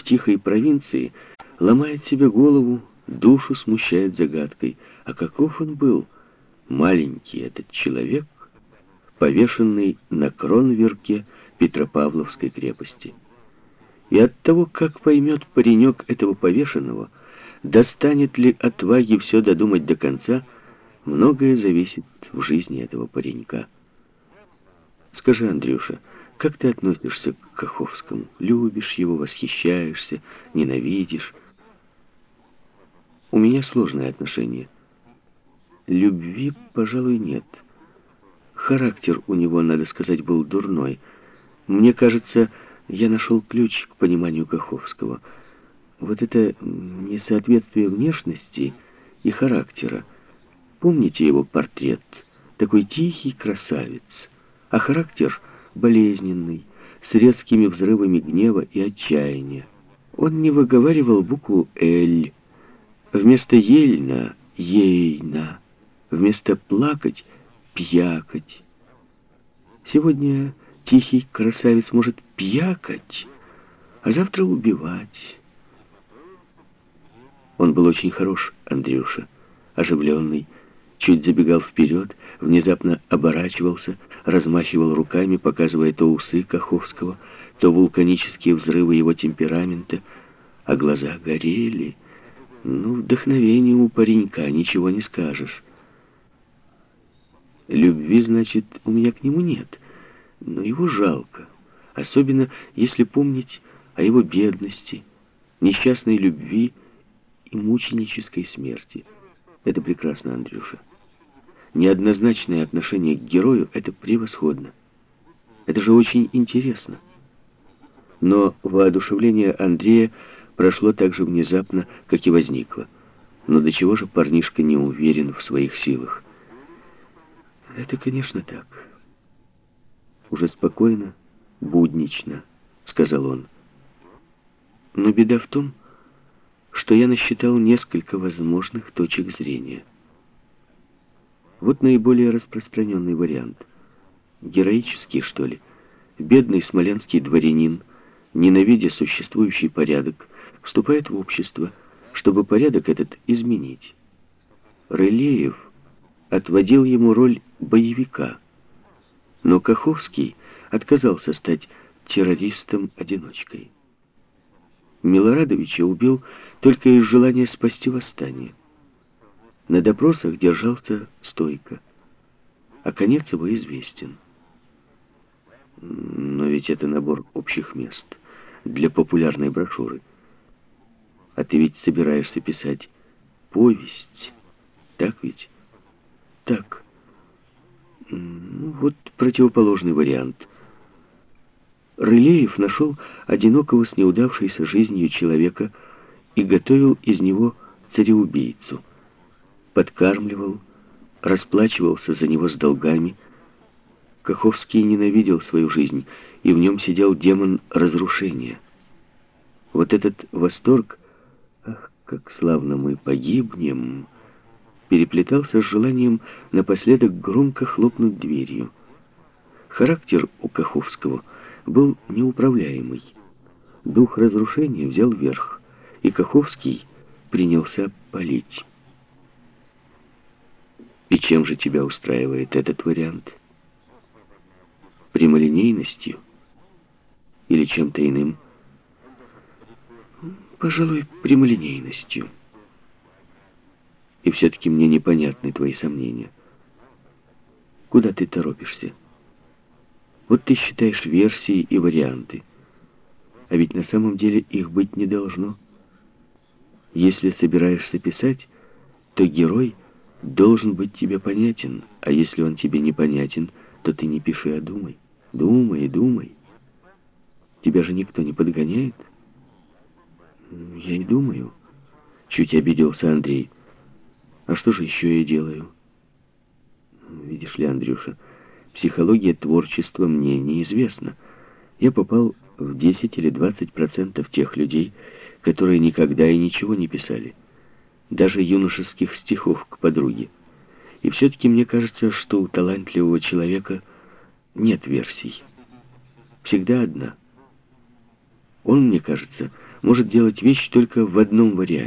тихой провинции, ломает себе голову, душу смущает загадкой. А каков он был, маленький этот человек, повешенный на кронверке Петропавловской крепости? И от того, как поймет паренек этого повешенного, достанет ли отваги все додумать до конца, многое зависит в жизни этого паренька. Скажи, Андрюша, как ты относишься к Каховскому? Любишь его, восхищаешься, ненавидишь? У меня сложное отношение. Любви, пожалуй, нет. Характер у него, надо сказать, был дурной. Мне кажется, я нашел ключ к пониманию Каховского. Вот это несоответствие внешности и характера. Помните его портрет? Такой тихий красавец, а характер болезненный, с резкими взрывами гнева и отчаяния. Он не выговаривал букву «Л». Вместо «ельна» — «ейна». Вместо «плакать» — «пьякать». Сегодня тихий красавец может пьякать, а завтра убивать. Он был очень хорош, Андрюша, оживленный, чуть забегал вперед, внезапно оборачивался, размахивал руками, показывая то усы Каховского, то вулканические взрывы его темперамента, а глаза горели. Ну, вдохновение у паренька, ничего не скажешь. Любви, значит, у меня к нему нет, но его жалко, особенно если помнить о его бедности, несчастной любви и мученической смерти. Это прекрасно, Андрюша. Неоднозначное отношение к герою — это превосходно. Это же очень интересно. Но воодушевление Андрея прошло так же внезапно, как и возникло. Но до чего же парнишка не уверен в своих силах? Это, конечно, так. Уже спокойно, буднично, сказал он. Но беда в том, что я насчитал несколько возможных точек зрения. Вот наиболее распространенный вариант. Героический, что ли? Бедный смоленский дворянин, ненавидя существующий порядок, вступает в общество, чтобы порядок этот изменить. Рылеев отводил ему роль боевика, но Каховский отказался стать террористом-одиночкой. Милорадовича убил только из желания спасти восстание. На допросах держался стойко, а конец его известен. Но ведь это набор общих мест для популярной брошюры. А ты ведь собираешься писать повесть, так ведь? Так. Ну, вот противоположный вариант. Рылеев нашел одинокого с неудавшейся жизнью человека и готовил из него цареубийцу. Подкармливал, расплачивался за него с долгами. Каховский ненавидел свою жизнь, и в нем сидел демон разрушения. Вот этот восторг, ах, как славно мы погибнем, переплетался с желанием напоследок громко хлопнуть дверью. Характер у Каховского был неуправляемый. Дух разрушения взял верх, и Каховский принялся палить. И чем же тебя устраивает этот вариант? Прямолинейностью или чем-то иным? Пожалуй, прямолинейностью. И все-таки мне непонятны твои сомнения. Куда ты торопишься? Вот ты считаешь версии и варианты. А ведь на самом деле их быть не должно. Если собираешься писать, то герой должен быть тебе понятен. А если он тебе непонятен, то ты не пиши, а думай. Думай, думай. Тебя же никто не подгоняет. Я и думаю. Чуть обиделся Андрей. А что же еще я делаю? Видишь ли, Андрюша, психология творчества мне неизвестна. Я попал в 10 или 20% тех людей, которые никогда и ничего не писали. Даже юношеских стихов к подруге. И все-таки мне кажется, что у талантливого человека нет версий. Всегда одна. Он, мне кажется, может делать вещи только в одном варианте.